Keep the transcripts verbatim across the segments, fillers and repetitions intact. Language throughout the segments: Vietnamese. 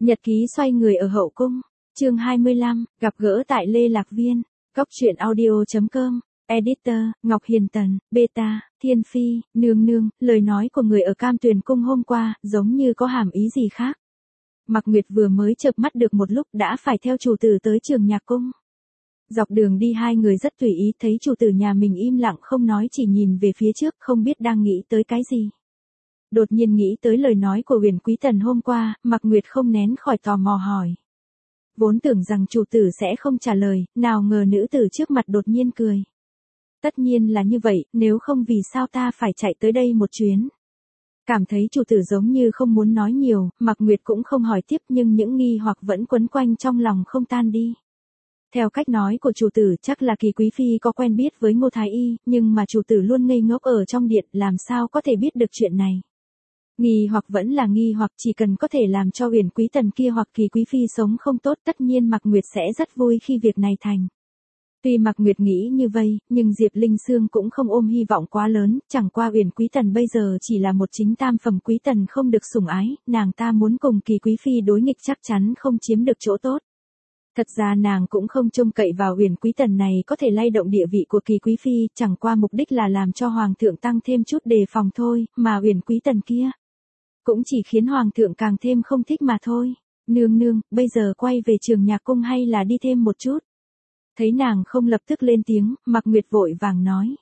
Nhật ký xoay người ở hậu cung, chương hai mươi lăm, gặp gỡ tại Lê Lạc Viên, Cóc truyện audio chấm com, Editor, Ngọc Hiền Tần, Beta, Thiên Phi, nương nương, lời nói của người ở Cam Tuyền Cung hôm qua, giống như có hàm ý gì khác. Mạc Nguyệt vừa mới chợp mắt được một lúc đã phải theo chủ tử tới Trường Nhạc Cung. Dọc đường đi hai người rất tùy ý, thấy chủ tử nhà mình im lặng không nói, chỉ nhìn về phía trước không biết đang nghĩ tới cái gì. Đột nhiên nghĩ tới lời nói của Huyền Quý Tần hôm qua, Mạc Nguyệt không nén khỏi tò mò hỏi. Vốn tưởng rằng chủ tử sẽ không trả lời, nào ngờ nữ tử trước mặt đột nhiên cười. Tất nhiên là như vậy, nếu không vì sao ta phải chạy tới đây một chuyến. Cảm thấy chủ tử giống như không muốn nói nhiều, Mạc Nguyệt cũng không hỏi tiếp, nhưng những nghi hoặc vẫn quấn quanh trong lòng không tan đi. Theo cách nói của chủ tử chắc là Kỳ Quý Phi có quen biết với Ngô Thái Y, nhưng mà chủ tử luôn ngây ngốc ở trong điện, làm sao có thể biết được chuyện này. Nghi hoặc vẫn là nghi hoặc, chỉ cần có thể làm cho Huyền Quý Tần kia hoặc Kỳ Quý Phi sống không tốt, tất nhiên Mạc Nguyệt sẽ rất vui khi việc này thành. Tuy Mạc Nguyệt nghĩ như vậy, nhưng Diệp Linh Sương cũng không ôm hy vọng quá lớn, chẳng qua Huyền Quý Tần bây giờ chỉ là một chính tam phẩm quý tần không được sủng ái, nàng ta muốn cùng Kỳ Quý Phi đối nghịch chắc chắn không chiếm được chỗ tốt. Thật ra nàng cũng không trông cậy vào Huyền Quý Tần này có thể lay động địa vị của Kỳ Quý Phi, chẳng qua mục đích là làm cho Hoàng thượng tăng thêm chút đề phòng thôi, mà Huyền Quý Tần kia cũng chỉ khiến Hoàng thượng càng thêm không thích mà thôi. Nương nương, bây giờ quay về Trường Nhạc Cung hay là đi thêm một chút? Thấy nàng không lập tức lên tiếng, Mạc Nguyệt vội vàng nói.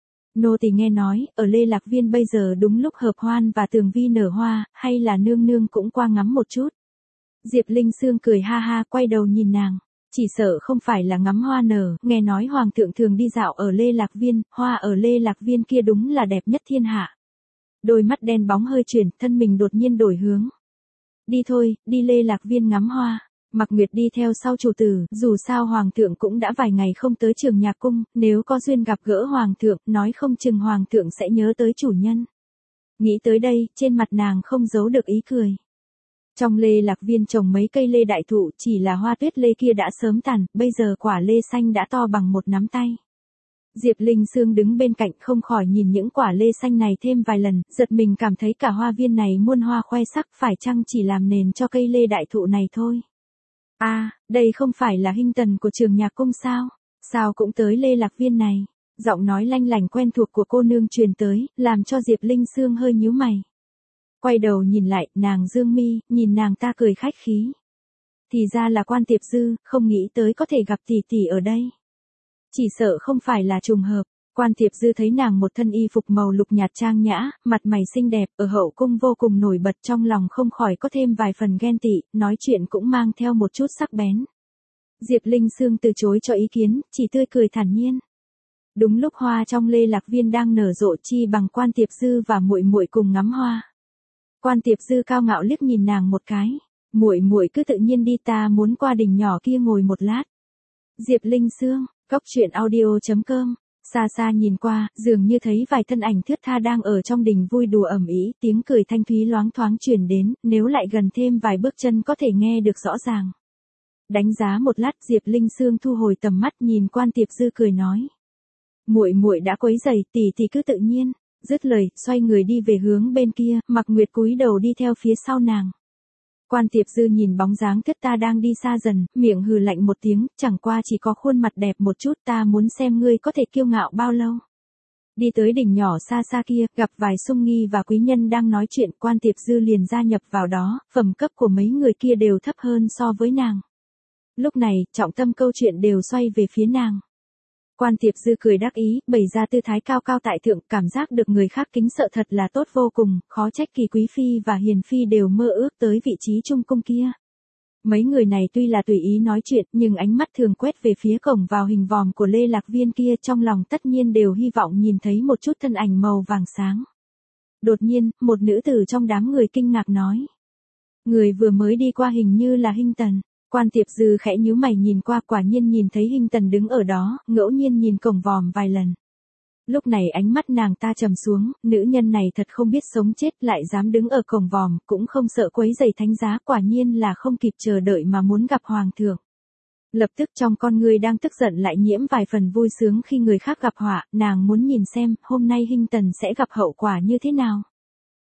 Nô tỳ nghe nói, ở Lê Lạc Viên bây giờ đúng lúc hợp hoan và tường vi nở hoa, hay là nương nương cũng qua ngắm một chút. Diệp Linh Sương cười ha ha, quay đầu nhìn nàng. Chỉ sợ không phải là ngắm hoa nở, nghe nói Hoàng thượng thường đi dạo ở Lê Lạc Viên, hoa ở Lê Lạc Viên kia đúng là đẹp nhất thiên hạ. Đôi mắt đen bóng hơi chuyển, thân mình đột nhiên đổi hướng. Đi thôi, đi Lê Lạc Viên ngắm hoa. Mạc Nguyệt đi theo sau chủ tử, dù sao Hoàng thượng cũng đã vài ngày không tới Trường Nhạc Cung, nếu có duyên gặp gỡ Hoàng thượng, nói không chừng Hoàng thượng sẽ nhớ tới chủ nhân. Nghĩ tới đây, trên mặt nàng không giấu được ý cười. Trong Lê Lạc Viên trồng mấy cây lê đại thụ, chỉ là hoa tuyết lê kia đã sớm tàn, bây giờ quả lê xanh đã to bằng một nắm tay. Diệp Linh Sương đứng bên cạnh không khỏi nhìn những quả lê xanh này thêm vài lần, giật mình cảm thấy cả hoa viên này muôn hoa khoe sắc, phải chăng chỉ làm nền cho cây lê đại thụ này thôi. A, à, đây không phải là Hinh Tần của Trường Nhạc Cung sao? Sao cũng tới Lê Lạc Viên này? Giọng nói lanh lảnh quen thuộc của cô nương truyền tới, làm cho Diệp Linh Sương hơi nhíu mày. Quay đầu nhìn lại, nàng dương mi, nhìn nàng ta cười khách khí. Thì ra là Quan Tiệp Dư, không nghĩ tới có thể gặp tỷ tỷ ở đây. Chỉ sợ không phải là trùng hợp. Quan Tiệp Dư thấy nàng một thân y phục màu lục nhạt trang nhã, mặt mày xinh đẹp, ở hậu cung vô cùng nổi bật, trong lòng không khỏi có thêm vài phần ghen tị, nói chuyện cũng mang theo một chút sắc bén. Diệp Linh Sương từ chối cho ý kiến, chỉ tươi cười thản nhiên. Đúng lúc hoa trong Lê Lạc Viên đang nở rộ, chi bằng Quan Tiệp Dư và muội muội cùng ngắm hoa. Quan Tiệp Dư cao ngạo liếc nhìn nàng một cái, muội muội cứ tự nhiên đi, ta muốn qua đỉnh nhỏ kia ngồi một lát. Diệp Linh Sương, Cóc truyện audio chấm com. Xa xa nhìn qua, dường như thấy vài thân ảnh thướt tha đang ở trong đình vui đùa ầm ĩ, tiếng cười thanh thúy loáng thoáng truyền đến, nếu lại gần thêm vài bước chân có thể nghe được rõ ràng. Đánh giá một lát, Diệp Linh Sương thu hồi tầm mắt, nhìn Quan Tiệp Dư cười nói: "Muội muội đã quấy rầy, tỷ tỷ cứ tự nhiên." Dứt lời, xoay người đi về hướng bên kia, Mạc Nguyệt cúi đầu đi theo phía sau nàng. Quan Tiệp Dư nhìn bóng dáng thướt tha đang đi xa dần, miệng hừ lạnh một tiếng, chẳng qua chỉ có khuôn mặt đẹp một chút, ta muốn xem ngươi có thể kiêu ngạo bao lâu. Đi tới đỉnh nhỏ xa xa kia, gặp vài sung nghi và quý nhân đang nói chuyện, Quan Tiệp Dư liền gia nhập vào đó, phẩm cấp của mấy người kia đều thấp hơn so với nàng. Lúc này, trọng tâm câu chuyện đều xoay về phía nàng. Quan Tiệp Dư cười đắc ý, bày ra tư thái cao cao tại thượng, cảm giác được người khác kính sợ thật là tốt vô cùng, khó trách Kỳ Quý Phi và Hiền Phi đều mơ ước tới vị trí trung cung kia. Mấy người này tuy là tùy ý nói chuyện, nhưng ánh mắt thường quét về phía cổng vào hình vòm của Lê Lạc Viên kia, trong lòng tất nhiên đều hy vọng nhìn thấy một chút thân ảnh màu vàng sáng. Đột nhiên, một nữ tử trong đám người kinh ngạc nói: "Người vừa mới đi qua hình như là Hinh Tần." Quan Tiệp Dư khẽ nhíu mày nhìn qua, quả nhiên nhìn thấy Hinh Tần đứng ở đó, ngẫu nhiên nhìn cổng vòm vài lần. Lúc này ánh mắt nàng ta trầm xuống, nữ nhân này thật không biết sống chết, lại dám đứng ở cổng vòm, cũng không sợ quấy rầy thánh giá, quả nhiên là không kịp chờ đợi mà muốn gặp Hoàng thượng. Lập tức trong con người đang tức giận lại nhiễm vài phần vui sướng khi người khác gặp họa, nàng muốn nhìn xem, hôm nay Hinh Tần sẽ gặp hậu quả như thế nào.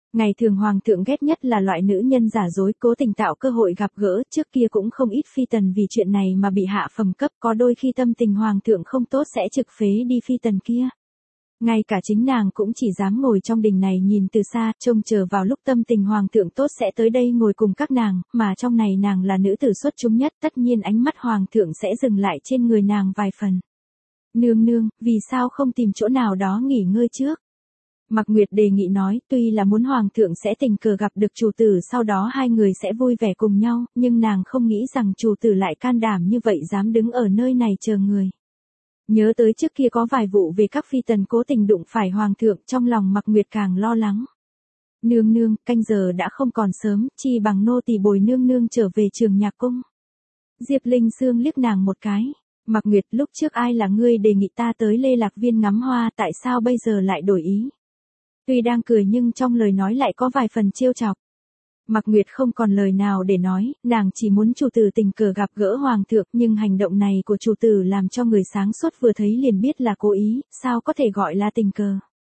Ngày thường hoàng thượng ghét nhất là loại nữ nhân giả dối cố tình tạo cơ hội gặp gỡ, trước kia cũng không ít phi tần vì chuyện này mà bị hạ phẩm cấp, có đôi khi tâm tình hoàng thượng không tốt sẽ trực phế đi phi tần kia. Ngay cả chính nàng cũng chỉ dám ngồi trong đình này nhìn từ xa, trông chờ vào lúc tâm tình hoàng thượng tốt sẽ tới đây ngồi cùng các nàng, mà trong này nàng là nữ tử xuất chúng nhất, tất nhiên ánh mắt hoàng thượng sẽ dừng lại trên người nàng vài phần. Nương nương, vì sao không tìm chỗ nào đó nghỉ ngơi trước? Mạc Nguyệt đề nghị nói, tuy là muốn hoàng thượng sẽ tình cờ gặp được chủ tử sau đó hai người sẽ vui vẻ cùng nhau, nhưng nàng không nghĩ rằng chủ tử lại can đảm như vậy dám đứng ở nơi này chờ người. Nhớ tới trước kia có vài vụ về các phi tần cố tình đụng phải hoàng thượng, trong lòng Mạc Nguyệt càng lo lắng. Nương nương, canh giờ đã không còn sớm, chi bằng nô tỳ bồi nương nương trở về Trường Nhạc Cung. Diệp Linh Sương liếc nàng một cái. Mạc Nguyệt, lúc trước ai là ngươi đề nghị ta tới Lê Lạc Viên ngắm hoa, tại sao bây giờ lại đổi ý? Tuy đang cười nhưng trong lời nói lại có vài phần trêu chọc. Mạc Nguyệt không còn lời nào để nói, nàng chỉ muốn chủ tử tình cờ gặp gỡ hoàng thượng, nhưng hành động này của chủ tử làm cho người sáng suốt vừa thấy liền biết là cố ý, sao có thể gọi là tình cờ.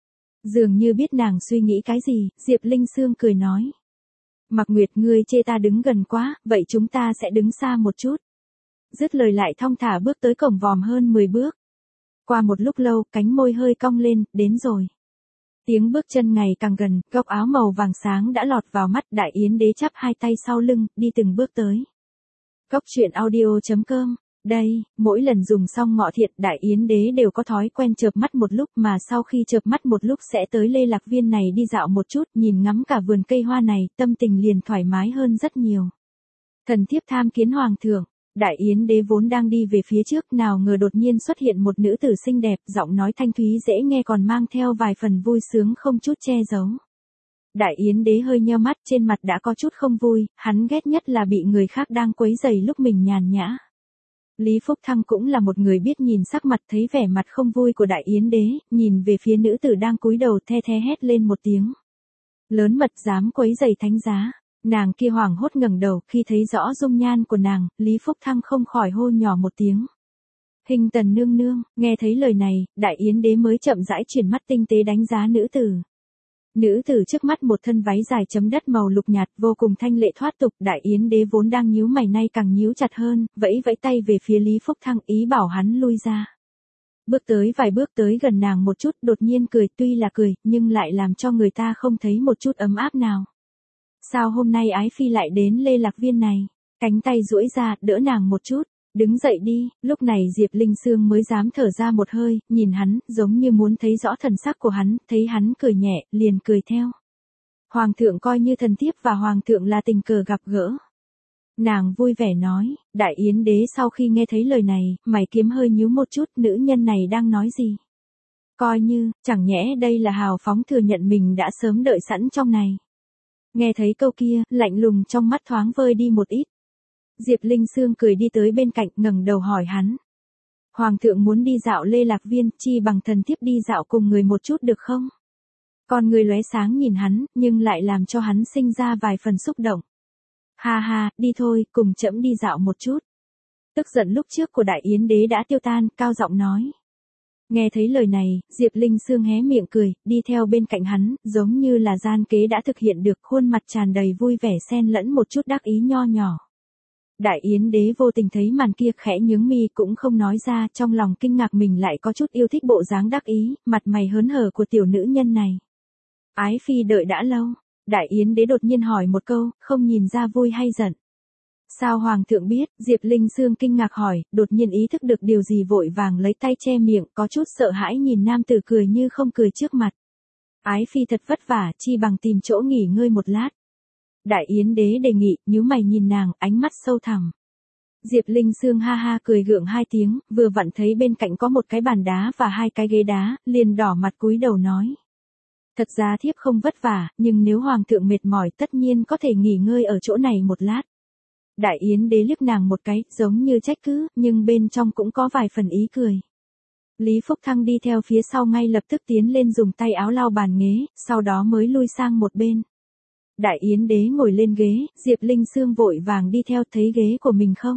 Dường như biết nàng suy nghĩ cái gì, Diệp Linh Sương cười nói. Mạc Nguyệt, ngươi chê ta đứng gần quá, vậy chúng ta sẽ đứng xa một chút. Dứt lời lại thong thả bước tới cổng vòm hơn mười bước. Qua một lúc lâu, cánh môi hơi cong lên, đến rồi. Tiếng bước chân ngày càng gần, góc áo màu vàng sáng đã lọt vào mắt, Đại Yến Đế chắp hai tay sau lưng, đi từng bước tới. Cốc truyện audio chấm com. Đây, mỗi lần dùng xong ngọ thiện, Đại Yến Đế đều có thói quen chợp mắt một lúc, mà sau khi chợp mắt một lúc sẽ tới Lê Lạc Viên này đi dạo một chút, nhìn ngắm cả vườn cây hoa này, tâm tình liền thoải mái hơn rất nhiều. Thần thiếp tham kiến hoàng thượng. Đại Yến Đế vốn đang đi về phía trước, nào ngờ đột nhiên xuất hiện một nữ tử xinh đẹp, giọng nói thanh thúy dễ nghe còn mang theo vài phần vui sướng không chút che giấu. Đại Yến Đế hơi nheo mắt, trên mặt đã có chút không vui, hắn ghét nhất là bị người khác đang quấy rầy lúc mình nhàn nhã. Lý Phúc Thăng cũng là một người biết nhìn sắc mặt, thấy vẻ mặt không vui của Đại Yến Đế, nhìn về phía nữ tử đang cúi đầu, the the hét lên một tiếng. Lớn mật dám quấy rầy thánh giá. Nàng kia hoảng hốt ngẩng đầu, khi thấy rõ dung nhan của nàng, Lý Phúc Thăng không khỏi hô nhỏ một tiếng. Hình Tần nương nương, nghe thấy lời này, Đại Yến Đế mới chậm rãi chuyển mắt tinh tế đánh giá nữ tử. Nữ tử trước mắt một thân váy dài chấm đất màu lục nhạt, vô cùng thanh lệ thoát tục, Đại Yến Đế vốn đang nhíu mày nay càng nhíu chặt hơn, vẫy vẫy tay về phía Lý Phúc Thăng ý bảo hắn lui ra. Bước tới vài bước tới gần nàng một chút, đột nhiên cười, tuy là cười, nhưng lại làm cho người ta không thấy một chút ấm áp nào. Sao hôm nay ái phi lại đến Lê Lạc Viên này? Cánh tay duỗi ra, đỡ nàng một chút. Đứng dậy đi, lúc này Diệp Linh Sương mới dám thở ra một hơi, nhìn hắn, giống như muốn thấy rõ thần sắc của hắn, thấy hắn cười nhẹ, liền cười theo. Hoàng thượng coi như thần thiếp và hoàng thượng là tình cờ gặp gỡ. Nàng vui vẻ nói, Đại Yến Đế sau khi nghe thấy lời này, mày kiếm hơi nhíu một chút, nữ nhân này đang nói gì? Coi như, chẳng nhẽ đây là hào phóng thừa nhận mình đã sớm đợi sẵn trong này. Nghe thấy câu kia, lạnh lùng trong mắt thoáng vơi đi một ít. Diệp Linh Sương cười đi tới bên cạnh, ngẩng đầu hỏi hắn. Hoàng thượng muốn đi dạo Lê Lạc Viên, chi bằng thần thiếp đi dạo cùng người một chút được không? Con người lóe sáng nhìn hắn, nhưng lại làm cho hắn sinh ra vài phần xúc động. Ha ha, đi thôi, cùng trẫm đi dạo một chút. Tức giận lúc trước của Đại Yến Đế đã tiêu tan, cao giọng nói. Nghe thấy lời này, Diệp Linh Sương hé miệng cười, đi theo bên cạnh hắn, giống như là gian kế đã thực hiện được, khuôn mặt tràn đầy vui vẻ xen lẫn một chút đắc ý nho nhỏ. Đại Yến Đế vô tình thấy màn kia khẽ nhướng mi cũng không nói ra, trong lòng kinh ngạc mình lại có chút yêu thích bộ dáng đắc ý, mặt mày hớn hở của tiểu nữ nhân này. Ái phi đợi đã lâu, Đại Yến Đế đột nhiên hỏi một câu, không nhìn ra vui hay giận. Sao hoàng thượng biết? Diệp Linh Sương kinh ngạc hỏi, đột nhiên ý thức được điều gì vội vàng lấy tay che miệng, có chút sợ hãi nhìn nam tử cười như không cười trước mặt. Ái phi thật vất vả, chi bằng tìm chỗ nghỉ ngơi một lát. Đại Yến Đế đề nghị, nhíu mày nhìn nàng, ánh mắt sâu thẳm. Diệp Linh Sương ha ha cười gượng hai tiếng, vừa vặn thấy bên cạnh có một cái bàn đá và hai cái ghế đá, liền đỏ mặt cúi đầu nói. Thật ra thiếp không vất vả, nhưng nếu hoàng thượng mệt mỏi tất nhiên có thể nghỉ ngơi ở chỗ này một lát. Đại Yến Đế liếc nàng một cái, giống như trách cứ, nhưng bên trong cũng có vài phần ý cười. Lý Phúc Thăng đi theo phía sau ngay lập tức tiến lên dùng tay áo lau bàn ghế, sau đó mới lui sang một bên. Đại Yến Đế ngồi lên ghế, Diệp Linh Sương vội vàng đi theo, thấy ghế của mình không?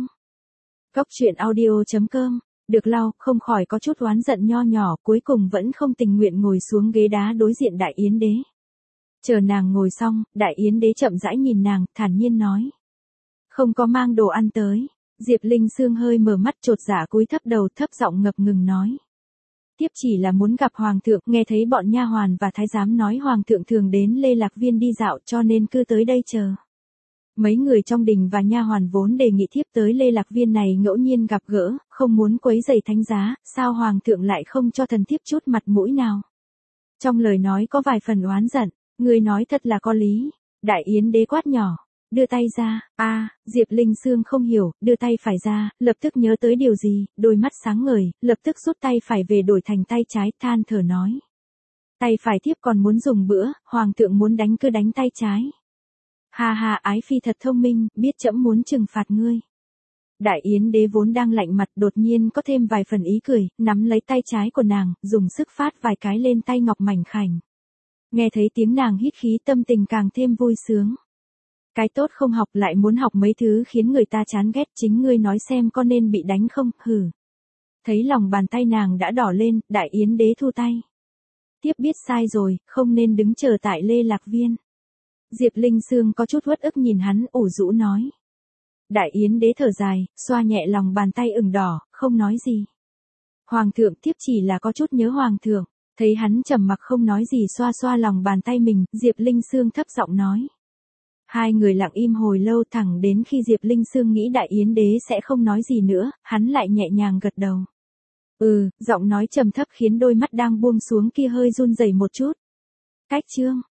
Cốc truyện audio chấm com, được lau, không khỏi có chút oán giận nho nhỏ, cuối cùng vẫn không tình nguyện ngồi xuống ghế đá đối diện Đại Yến Đế. Chờ nàng ngồi xong, Đại Yến đế chậm rãi nhìn nàng, thản nhiên nói. Không có mang đồ ăn tới. Diệp Linh Sương hơi mở mắt chột dạ cúi thấp đầu thấp giọng ngập ngừng nói. Tiếp chỉ là muốn gặp Hoàng thượng, nghe thấy bọn nha hoàn và thái giám nói Hoàng thượng thường đến Lê Lạc Viên đi dạo cho nên cứ tới đây chờ. Mấy người trong đình và nha hoàn vốn đề nghị thiếp tới Lê Lạc Viên này ngẫu nhiên gặp gỡ, không muốn quấy rầy thánh giá, sao Hoàng thượng lại không cho thần thiếp chút mặt mũi nào. Trong lời nói có vài phần oán giận, người nói thật là có lý. Đại Yến đế quát nhỏ. Đưa tay ra, a à, Diệp Linh Sương không hiểu, đưa tay phải ra, lập tức nhớ tới điều gì, đôi mắt sáng ngời, lập tức rút tay phải về đổi thành tay trái, than thở nói. Tay phải thiếp còn muốn dùng bữa, Hoàng thượng muốn đánh cứ đánh tay trái. Ha ha, ái phi thật thông minh, biết trẫm muốn trừng phạt ngươi. Đại Yến đế vốn đang lạnh mặt đột nhiên có thêm vài phần ý cười, nắm lấy tay trái của nàng, dùng sức phát vài cái lên tay ngọc mảnh khảnh. Nghe thấy tiếng nàng hít khí tâm tình càng thêm vui sướng. Cái tốt không học lại muốn học mấy thứ khiến người ta chán ghét, chính ngươi nói xem có nên bị đánh không, hừ. Thấy lòng bàn tay nàng đã đỏ lên, Đại Yến đế thu tay. Tiếp biết sai rồi, không nên đứng chờ tại Lê Lạc Viên. Diệp Linh Sương có chút uất ức nhìn hắn, ủ rũ nói. Đại Yến đế thở dài, xoa nhẹ lòng bàn tay ửng đỏ, không nói gì. Hoàng thượng tiếp chỉ là có chút nhớ Hoàng thượng, thấy hắn trầm mặc không nói gì xoa xoa lòng bàn tay mình, Diệp Linh Sương thấp giọng nói. Hai người lặng im hồi lâu thẳng đến khi Diệp Linh Sương nghĩ Đại Yến đế sẽ không nói gì nữa, hắn lại nhẹ nhàng gật đầu. Ừ, giọng nói trầm thấp khiến đôi mắt đang buông xuống kia hơi run rẩy một chút. Cách chương